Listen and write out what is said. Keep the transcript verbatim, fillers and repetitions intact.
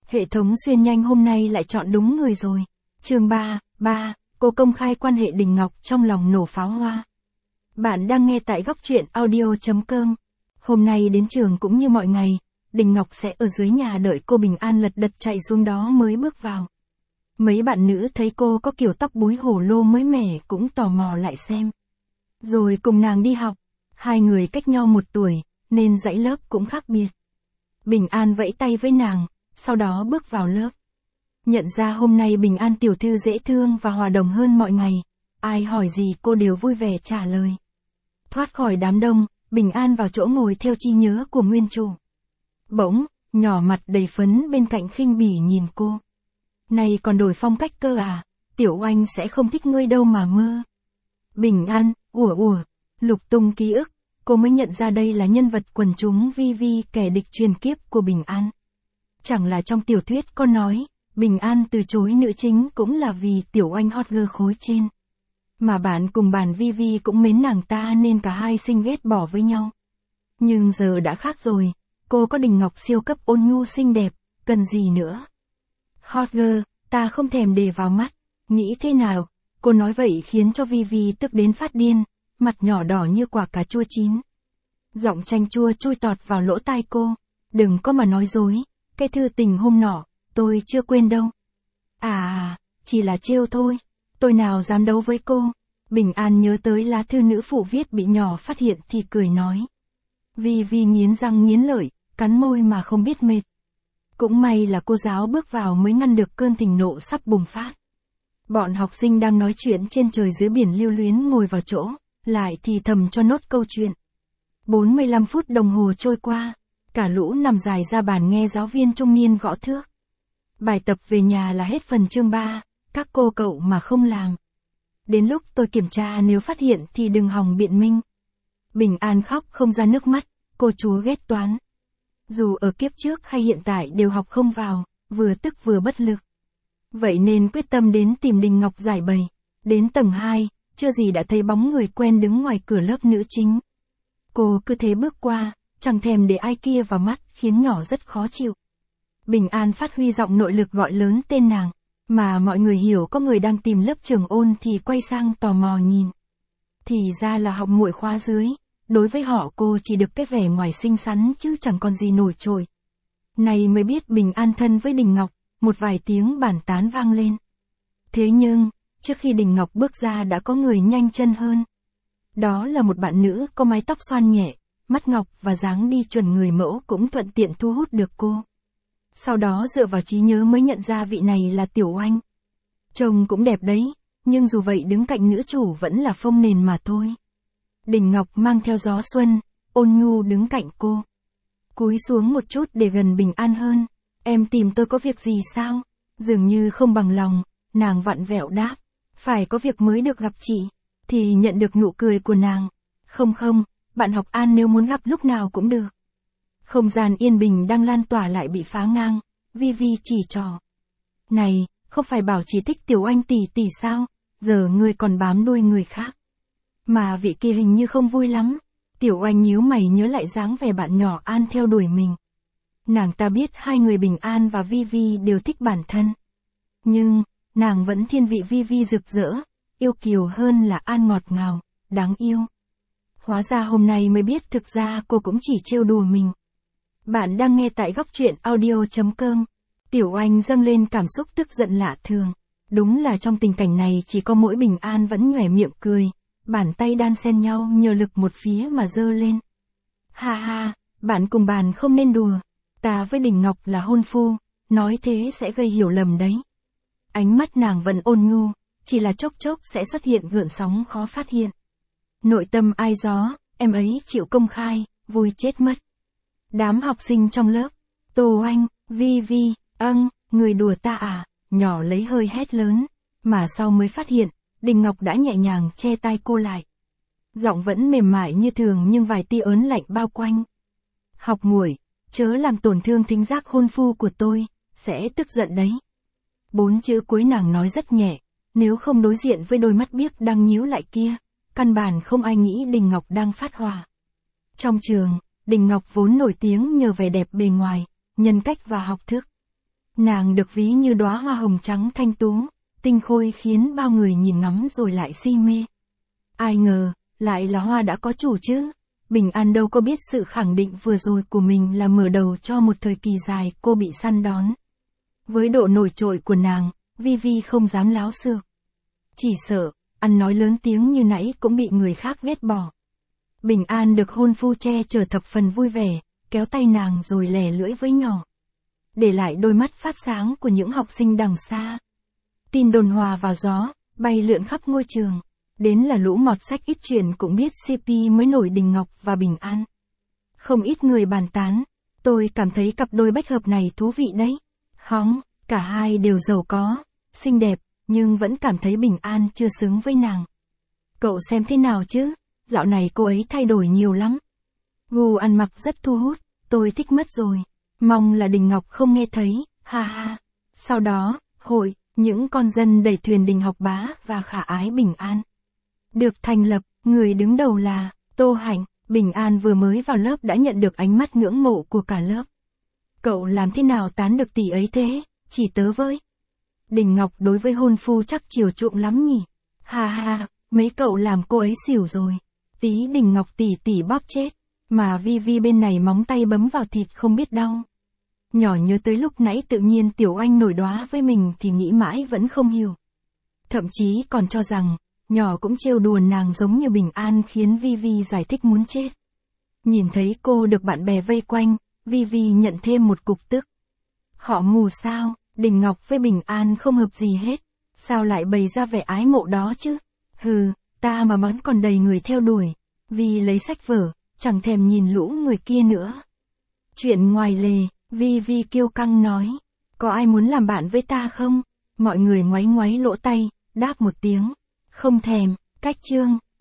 Hệ thống xuyên nhanh hôm nay lại chọn đúng người rồi. Chương ba, ba, cô công khai quan hệ Đình Ngọc trong lòng nổ pháo hoa. Bạn đang nghe tại góc truyện audio chấm com. Hôm nay đến trường cũng như mọi ngày, Đình Ngọc sẽ ở dưới nhà đợi cô bình an lật đật chạy xuống đó mới bước vào. Mấy bạn nữ thấy cô có kiểu tóc búi hổ lô mới mẻ cũng tò mò lại xem. Rồi cùng nàng đi học, hai người cách nhau một tuổi, nên dãy lớp cũng khác biệt. Bình An vẫy tay với nàng, sau đó bước vào lớp. Nhận ra hôm nay Bình An tiểu thư dễ thương và hòa đồng hơn mọi ngày, ai hỏi gì cô đều vui vẻ trả lời. Thoát khỏi đám đông, Bình An vào chỗ ngồi theo chi nhớ của nguyên chủ. Bỗng, nhỏ mặt đầy phấn bên cạnh khinh bỉ nhìn cô. Này còn đổi phong cách cơ à, Tiểu Oanh sẽ không thích ngươi đâu mà mơ. Bình An, ủa ủa, lục tung ký ức, cô mới nhận ra đây là nhân vật quần chúng Vi Vi, kẻ địch truyền kiếp của Bình An. Chẳng là trong tiểu thuyết có nói, Bình An từ chối nữ chính cũng là vì Tiểu Oanh hot girl khối trên. Mà bạn cùng bàn Vi Vi cũng mến nàng ta nên cả hai sinh ghét bỏ với nhau. Nhưng giờ đã khác rồi, cô có Đình Ngọc siêu cấp ôn nhu xinh đẹp, cần gì nữa. Hot girl, ta không thèm để vào mắt, nghĩ thế nào, cô nói vậy khiến cho Vi Vi tức đến phát điên, mặt nhỏ đỏ như quả cà chua chín. Giọng chanh chua chui tọt vào lỗ tai cô, đừng có mà nói dối, cái thư tình hôm nọ, tôi chưa quên đâu. À, chỉ là trêu thôi, tôi nào dám đấu với cô. Bình An nhớ tới lá thư nữ phụ viết bị nhỏ phát hiện thì cười nói. Vi Vi nghiến răng nghiến lợi, cắn môi mà không biết mệt. Cũng may là cô giáo bước vào mới ngăn được cơn thịnh nộ sắp bùng phát. Bọn học sinh đang nói chuyện trên trời dưới biển lưu luyến ngồi vào chỗ, lại thì thầm cho nốt câu chuyện. bốn mươi lăm phút đồng hồ trôi qua, cả lũ nằm dài ra bàn nghe giáo viên trung niên gõ thước. Bài tập về nhà là hết phần chương ba, các cô cậu mà không làm. Đến lúc tôi kiểm tra nếu phát hiện thì đừng hòng biện minh. Bình An khóc không ra nước mắt, cô chúa ghét toán. Dù ở kiếp trước hay hiện tại đều học không vào, vừa tức vừa bất lực. Vậy nên quyết tâm đến tìm Đình Ngọc giải bày. Đến tầng hai, chưa gì đã thấy bóng người quen đứng ngoài cửa lớp nữ chính. Cô cứ thế bước qua, chẳng thèm để ai kia vào mắt, khiến nhỏ rất khó chịu. Bình An phát huy giọng nội lực gọi lớn tên nàng, mà mọi người hiểu có người đang tìm lớp trường ôn thì quay sang tò mò nhìn. Thì ra là học muội khóa dưới, đối với họ cô chỉ được cái vẻ ngoài xinh xắn chứ chẳng còn gì nổi trội. Này mới biết Bình An thân với Đình Ngọc, một vài tiếng bàn tán vang lên. Thế nhưng, trước khi Đình Ngọc bước ra đã có người nhanh chân hơn. Đó là một bạn nữ có mái tóc xoăn nhẹ, mắt ngọc và dáng đi chuẩn người mẫu cũng thuận tiện thu hút được cô. Sau đó dựa vào trí nhớ mới nhận ra vị này là Tiểu Oanh. Trông cũng đẹp đấy, nhưng dù vậy đứng cạnh nữ chủ vẫn là phông nền mà thôi. Đình Ngọc mang theo gió xuân, ôn nhu đứng cạnh cô. Cúi xuống một chút để gần Bình An hơn. Em tìm tôi có việc gì sao? Dường như không bằng lòng, nàng vặn vẹo đáp. Phải có việc mới được gặp chị. Thì nhận được nụ cười của nàng. Không không, bạn học An nếu muốn gặp lúc nào cũng được. Không gian yên bình đang lan tỏa lại bị phá ngang. Vi Vi chỉ trỏ. Này, không phải bảo chỉ thích Tiểu Oanh tỷ tỷ sao? Giờ ngươi còn bám đuôi người khác. Mà vị kia hình như không vui lắm. Tiểu Oanh nhíu mày nhớ lại dáng vẻ bạn nhỏ An theo đuổi mình. Nàng ta biết hai người Bình An và Vi Vi đều thích bản thân. Nhưng, nàng vẫn thiên vị Vi Vi rực rỡ, yêu kiều hơn là An ngọt ngào, đáng yêu. Hóa ra hôm nay mới biết thực ra cô cũng chỉ trêu đùa mình. Bạn đang nghe tại góc truyện audio chấm com. Tiểu Oanh dâng lên cảm xúc tức giận lạ thường. Đúng là trong tình cảnh này chỉ có mỗi Bình An vẫn nhoẻn miệng cười. Bàn tay đan xen nhau nhờ lực một phía mà giơ lên. Ha ha, bạn cùng bàn không nên đùa. Ta với Đình Ngọc là hôn phu, nói thế sẽ gây hiểu lầm đấy. Ánh mắt nàng vẫn ôn nhu, chỉ là chốc chốc sẽ xuất hiện gợn sóng khó phát hiện. Nội tâm ai gió, em ấy chịu công khai, vui chết mất. Đám học sinh trong lớp, Tô Oanh, Vi Vi, âng, người đùa ta à, nhỏ lấy hơi hét lớn, mà sau mới phát hiện, Đình Ngọc đã nhẹ nhàng che tay cô lại. Giọng vẫn mềm mại như thường nhưng vài tia ớn lạnh bao quanh. Học muội, chớ làm tổn thương thính giác hôn phu của tôi, sẽ tức giận đấy. Bốn chữ cuối nàng nói rất nhẹ, nếu không đối diện với đôi mắt biếc đang nhíu lại kia, căn bản không ai nghĩ Đình Ngọc đang phát hỏa. Trong trường, Đình Ngọc vốn nổi tiếng nhờ vẻ đẹp bề ngoài, nhân cách và học thức. Nàng được ví như đóa hoa hồng trắng thanh tú, tinh khôi khiến bao người nhìn ngắm rồi lại si mê. Ai ngờ, lại là hoa đã có chủ chứ. Bình An đâu có biết sự khẳng định vừa rồi của mình là mở đầu cho một thời kỳ dài cô bị săn đón. Với độ nổi trội của nàng, Vi Vi không dám láo xược. Chỉ sợ, ăn nói lớn tiếng như nãy cũng bị người khác ghét bỏ. Bình An được hôn phu che chở thập phần vui vẻ, kéo tay nàng rồi lè lưỡi với nhỏ. Để lại đôi mắt phát sáng của những học sinh đằng xa. Tin đồn hòa vào gió, bay lượn khắp ngôi trường. Đến là lũ mọt sách ít chuyện cũng biết xê pê mới nổi Đình Ngọc và Bình An. Không ít người bàn tán, tôi cảm thấy cặp đôi bách hợp này thú vị đấy. Hóng, cả hai đều giàu có, xinh đẹp, nhưng vẫn cảm thấy Bình An chưa xứng với nàng. Cậu xem thế nào chứ, dạo này cô ấy thay đổi nhiều lắm. Gu ăn mặc rất thu hút, tôi thích mất rồi. Mong là Đình Ngọc không nghe thấy, ha ha. Sau đó, hội, những con dân đẩy thuyền Đình Học Bá và khả ái Bình An được thành lập, người đứng đầu là Tô Hạnh. Bình An vừa mới vào lớp đã nhận được ánh mắt ngưỡng mộ của cả lớp. Cậu làm thế nào tán được tỷ ấy thế, chỉ tớ với. Đình Ngọc đối với hôn phu chắc chiều chuộng lắm nhỉ. Ha ha, mấy cậu làm cô ấy xỉu rồi. Tí Đình Ngọc tỉ tỉ bóp chết, mà Vi Vi bên này móng tay bấm vào thịt không biết đau. Nhỏ nhớ tới lúc nãy tự nhiên Tiểu Anh nổi đoá với mình thì nghĩ mãi vẫn không hiểu. Thậm chí còn cho rằng, nhỏ cũng trêu đùa nàng giống như Bình An khiến Vi Vi giải thích muốn chết. Nhìn thấy cô được bạn bè vây quanh, Vi Vi nhận thêm một cục tức. Họ mù sao, Đình Ngọc với Bình An không hợp gì hết, sao lại bày ra vẻ ái mộ đó chứ? Hừ, ta mà vẫn còn đầy người theo đuổi. Vi lấy sách vở, chẳng thèm nhìn lũ người kia nữa. Chuyện ngoài lề, Vi Vi kiêu căng nói, có ai muốn làm bạn với ta không? Mọi người ngoáy ngoáy lỗ tay, đáp một tiếng. Không thèm, cách chương.